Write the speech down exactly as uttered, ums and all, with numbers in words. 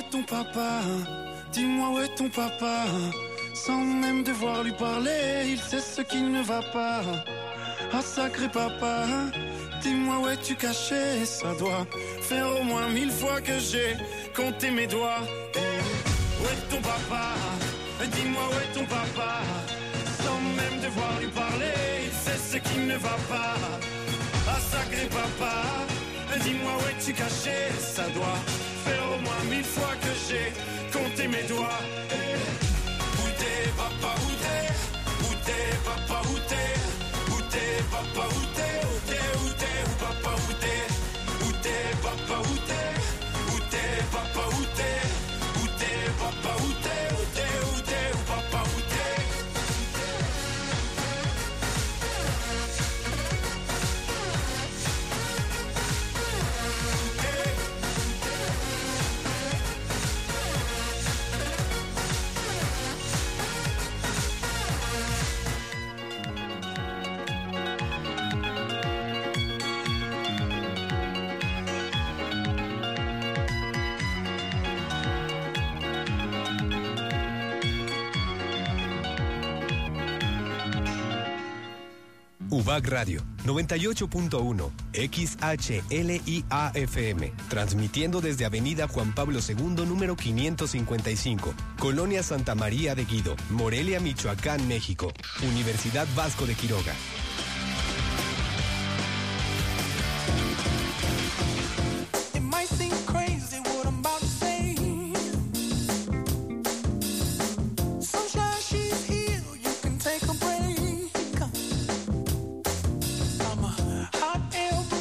est ton papa? Dis-moi où est ton papa? Sans même devoir lui parler, il sait ce qui ne va pas. Ah sacré papa, dis-moi où es-tu caché? Ça doit faire au moins mille fois que j'ai compté mes doigts. Où est ton papa? Dis-moi où est ton papa? Sans même devoir lui parler, il sait ce qui ne va pas. Ah sacré papa, dis-moi où es-tu caché? Ça doit faire au moins mille fois que j'ai compté mes doigts. Où t'es papa, où t'es? Où t'es papa, où t'es? Où t'es papa, où t'es? Où t'es, où t'es, où papa, où t'es? Où t'es papa, où t'es? Où t'es papa, où t'es? Où t'es papa, où t'es? Où t'es, où t'es, où papa, où t'es? U B A C Radio, noventa y ocho punto uno, X H L I A F M, transmitiendo desde Avenida Juan Pablo segundo, número quinientos cincuenta y cinco, Colonia Santa María de Guido, Morelia, Michoacán, México. Universidad Vasco de Quiroga.